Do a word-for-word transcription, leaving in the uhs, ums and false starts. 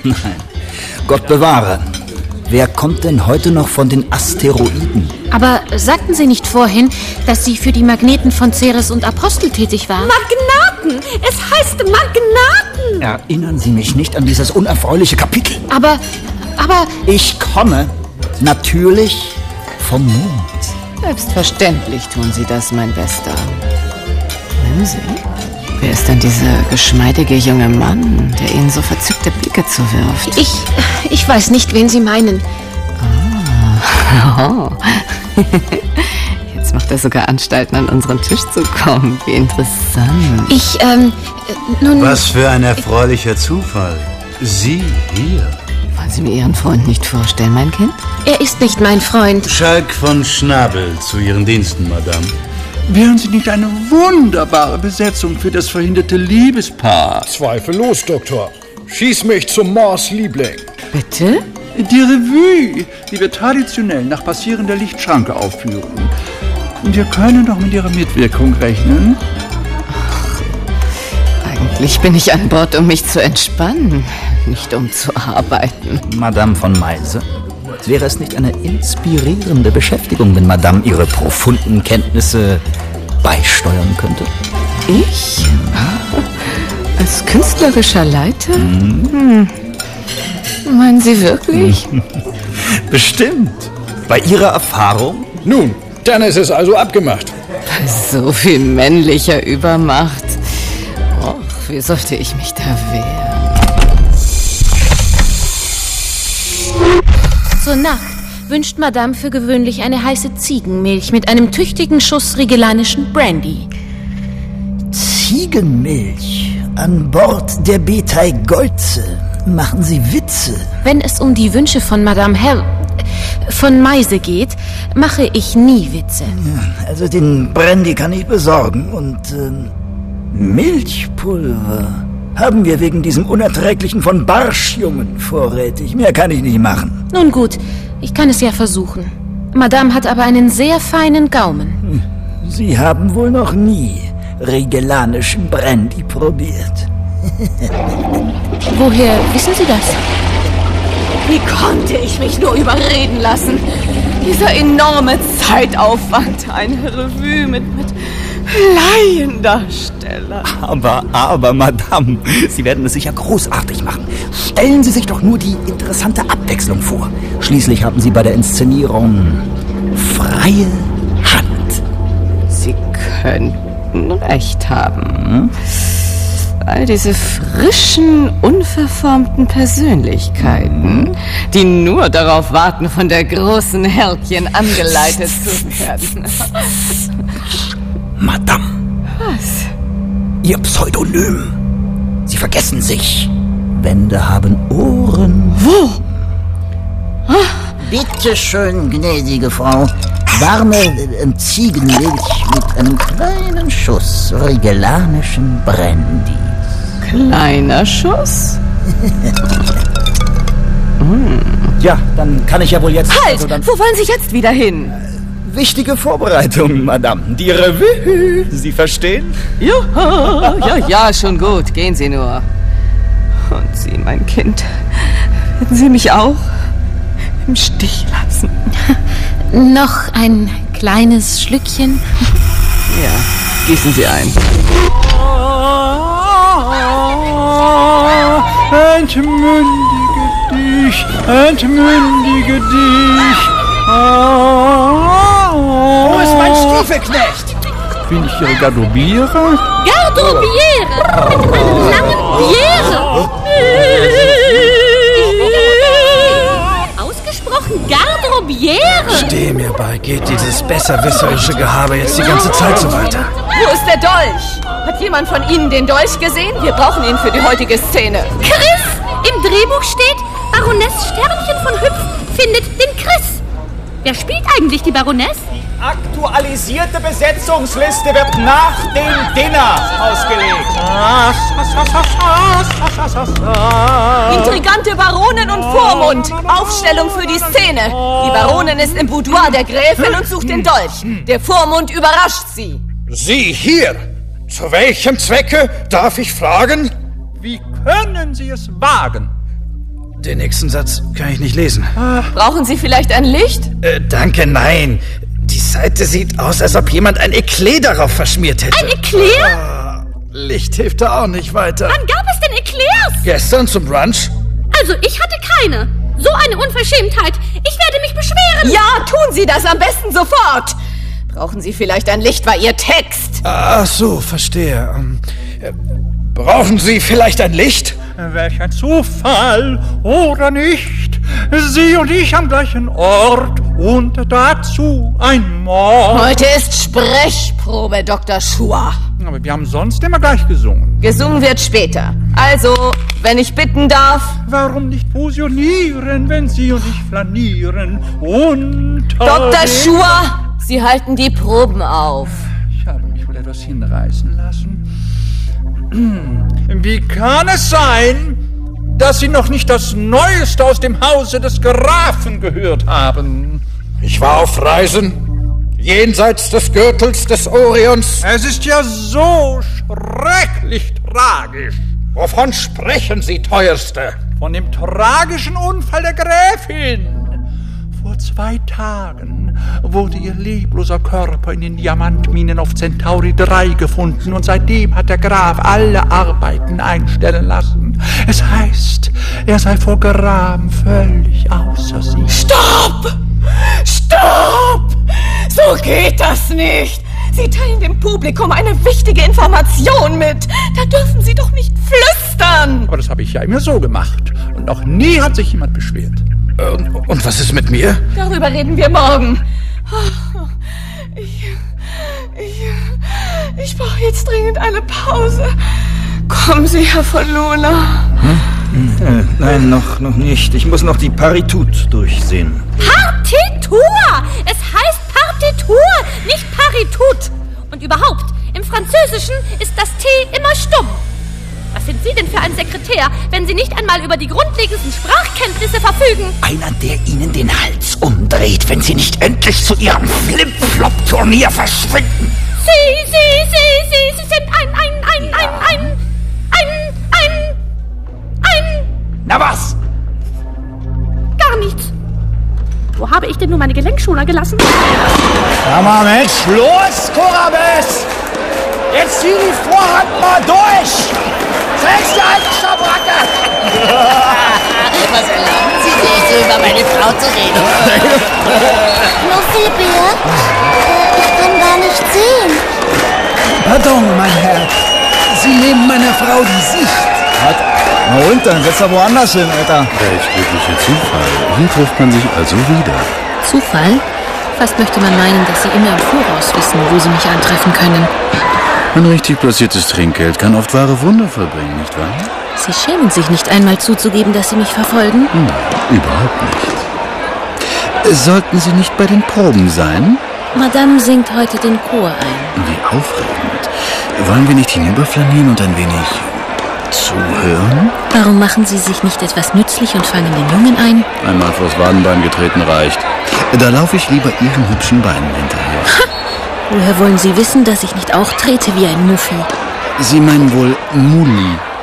Nein, Gott bewahre. Wer kommt denn heute noch von den Asteroiden? Aber sagten Sie nicht vorhin, dass Sie für die Magneten von Ceres und Apostel tätig waren? Magnaten! Es heißt Magnaten! Erinnern Sie mich nicht an dieses unerfreuliche Kapitel. Aber, aber... Ich komme natürlich vom Mond. Selbstverständlich tun Sie das, mein Bester. Nehmen Sie. Wer ist denn dieser geschmeidige junge Mann, der Ihnen so verzückte Blicke zuwirft? Ich, ich weiß nicht, wen Sie meinen. Oh. Jetzt macht er sogar Anstalten, an unseren Tisch zu kommen. Wie interessant. Ich, ähm, nun... Was für ein erfreulicher Zufall. Sie hier. Wollen Sie mir Ihren Freund nicht vorstellen, mein Kind? Er ist nicht mein Freund. Schalk von Schnabel, zu Ihren Diensten, Madame. Wären Sie nicht eine wunderbare Besetzung für das verhinderte Liebespaar? Zweifellos, Doktor. Schieß mich zum Mars-Liebling. Bitte? Die Revue, die wir traditionell nach Passieren der Lichtschranke aufführen. Wir können doch mit Ihrer Mitwirkung rechnen. Ach, eigentlich bin ich an Bord, um mich zu entspannen, nicht um zu arbeiten. Madame von Meise, wäre es nicht eine inspirierende Beschäftigung, wenn Madame ihre profunden Kenntnisse beisteuern könnte? Ich? Als künstlerischer Leiter? Hm. Meinen Sie wirklich? Bestimmt. Bei Ihrer Erfahrung? Nun, dann ist es also abgemacht. Bei so viel männlicher Übermacht. Och, wie sollte ich mich da wehren? Zur Nacht wünscht Madame für gewöhnlich eine heiße Ziegenmilch mit einem tüchtigen Schuss rigelanischen Brandy. Ziegenmilch an Bord der Betai Golze. Machen Sie Witze? Wenn es um die Wünsche von Madame Hell... von Meise geht, mache ich nie Witze. Ja, also den Brandy kann ich besorgen und ähm, Milchpulver haben wir wegen diesem unerträglichen von Barschjungen vorrätig. Mehr kann ich nicht machen. Nun gut, ich kann es ja versuchen. Madame hat aber einen sehr feinen Gaumen. Sie haben wohl noch nie rigelanischen Brandy probiert. Woher wissen Sie das? Wie konnte ich mich nur überreden lassen? Dieser enorme Zeitaufwand, eine Revue mit, mit Laiendarstellern. Aber, aber, Madame, Sie werden es sicher großartig machen. Stellen Sie sich doch nur die interessante Abwechslung vor. Schließlich haben Sie bei der Inszenierung freie Hand. Sie könnten recht haben. All diese frischen, unverformten Persönlichkeiten, die nur darauf warten, von der großen Herrchen angeleitet zu werden. Madame. Was? Ihr Pseudonym. Sie vergessen sich. Wände haben Ohren. Wo? Bitte schön, gnädige Frau. Warme äh, Ziegenmilch mit einem kleinen Schuss rigelanischen Brandy. Kleiner Schuss? mm. Ja, dann kann ich ja wohl jetzt... Halt! Also dann Wo wollen Sie jetzt wieder hin? Wichtige Vorbereitung, Madame. Die Revue. Sie verstehen? Ja, ja, ja, schon gut. Gehen Sie nur. Und Sie, mein Kind, werden Sie mich auch im Stich lassen? Noch ein kleines Schlückchen? Ja, gießen Sie ein. Entmündige dich, entmündige dich. Wo ist mein Stiefelknecht? Bin ich Ihre Garderobiere? Garderobiere! Mit einem langen Biere! Ausgesprochen Garderobiere! Steh mir bei, geht dieses besserwisserische Gehabe jetzt die ganze Zeit so weiter? Wo ist der Dolch? Hat jemand von Ihnen den Dolch gesehen? Wir brauchen ihn für die heutige Szene. Chris! Im Drehbuch steht, Baroness Sternchen von Hüpf findet den Chris. Wer spielt eigentlich die Baroness? Die aktualisierte Besetzungsliste wird nach dem Dinner ausgelegt. Intrigante Baronin und Vormund. Aufstellung für die Szene. Die Baronin ist im Boudoir der Gräfin und sucht den Dolch. Der Vormund überrascht sie. Sie hier! Zu welchem Zwecke, darf ich fragen? Wie können Sie es wagen? Den nächsten Satz kann ich nicht lesen. Brauchen Sie vielleicht ein Licht? Äh, danke, nein. Die Seite sieht aus, als ob jemand ein Eklat darauf verschmiert hätte. Ein Eclair? Oh, Licht hilft da auch nicht weiter. Wann gab es denn Eclairs? Gestern zum Brunch? Also, ich hatte keine. So eine Unverschämtheit. Ich werde mich beschweren. Ja, tun Sie das am besten sofort. Brauchen Sie vielleicht ein Licht, war Ihr Text. Ach so, verstehe. Ähm, äh, brauchen Sie vielleicht ein Licht? Welch ein Zufall, oder nicht? Sie und ich am gleichen Ort und dazu ein Mord. Heute ist Sprechprobe, Doktor Schua. Aber wir haben sonst immer gleich gesungen. Gesungen wird später. Also, wenn ich bitten darf. Warum nicht fusionieren, wenn Sie und ich flanieren? Und Doktor Schua, Sie halten die Proben auf. Ich habe mich wohl etwas hinreißen lassen. Wie kann es sein, dass Sie noch nicht das Neueste aus dem Hause des Grafen gehört haben? Ich war auf Reisen, jenseits des Gürtels des Orions. Es ist ja so schrecklich tragisch. Wovon sprechen Sie, Teuerste? Von dem tragischen Unfall der Gräfin. Vor zwei Tagen wurde ihr lebloser Körper in den Diamantminen auf Centauri drei gefunden und seitdem hat der Graf alle Arbeiten einstellen lassen. Es heißt, er sei vor Gram völlig außer sich. Stopp! Stopp! So geht das nicht! Sie teilen dem Publikum eine wichtige Information mit. Da dürfen Sie doch nicht flüstern. Aber das habe ich ja immer so gemacht und noch nie hat sich jemand beschwert. Und, und was ist mit mir? Darüber reden wir morgen. Ich, ich, ich brauche jetzt dringend eine Pause. Kommen Sie, Herr von Lola. Hm? Äh, nein, noch, noch nicht. Ich muss noch die Partitur durchsehen. Partitur! Es heißt Partitur, nicht Paritut. Und überhaupt, im Französischen ist das T immer stumm. Was sind Sie denn für ein Sekretär, wenn Sie nicht einmal über die grundlegendsten Sprachkenntnisse verfügen? Einer, der Ihnen den Hals umdreht, wenn Sie nicht endlich zu Ihrem Flip-Flop-Turnier verschwinden. Sie, Sie, Sie, Sie, Sie sind ein, ein, ein, ein, ein, ein, ein, ein... Na was? Gar nichts. Wo habe ich denn nur meine Gelenkschoner gelassen? Sag mal, Mensch, los, Korabes! Jetzt zieh die Vorhand mal durch! Trägst die alte Schabracke! Was erlauben Sie sich, so über meine Frau zu reden? Muffibär? Äh, ich kann gar nicht sehen. Pardon, mein Herr. Sie nehmen meiner Frau die Sicht. Was? Na und, dann setz doch woanders hin, Alter. Welch glücklicher Zufall. Hier trifft man sich also wieder. Zufall? Fast möchte man meinen, dass Sie immer im Voraus wissen, wo Sie mich antreffen können. Ein richtig platziertes Trinkgeld kann oft wahre Wunder vollbringen, nicht wahr? Sie schämen sich nicht einmal zuzugeben, dass Sie mich verfolgen? Nein, überhaupt nicht. Sollten Sie nicht bei den Proben sein? Madame singt heute den Chor ein. Wie aufregend. Wollen wir nicht hinüberflanieren und ein wenig zuhören? Warum machen Sie sich nicht etwas nützlich und fangen den Jungen ein? Einmal vors Wadenbein getreten reicht. Da laufe ich lieber Ihren hübschen Beinen hinterher. Ha! Woher wollen Sie wissen, dass ich nicht auch trete wie ein Muffi? Sie meinen wohl Mulli.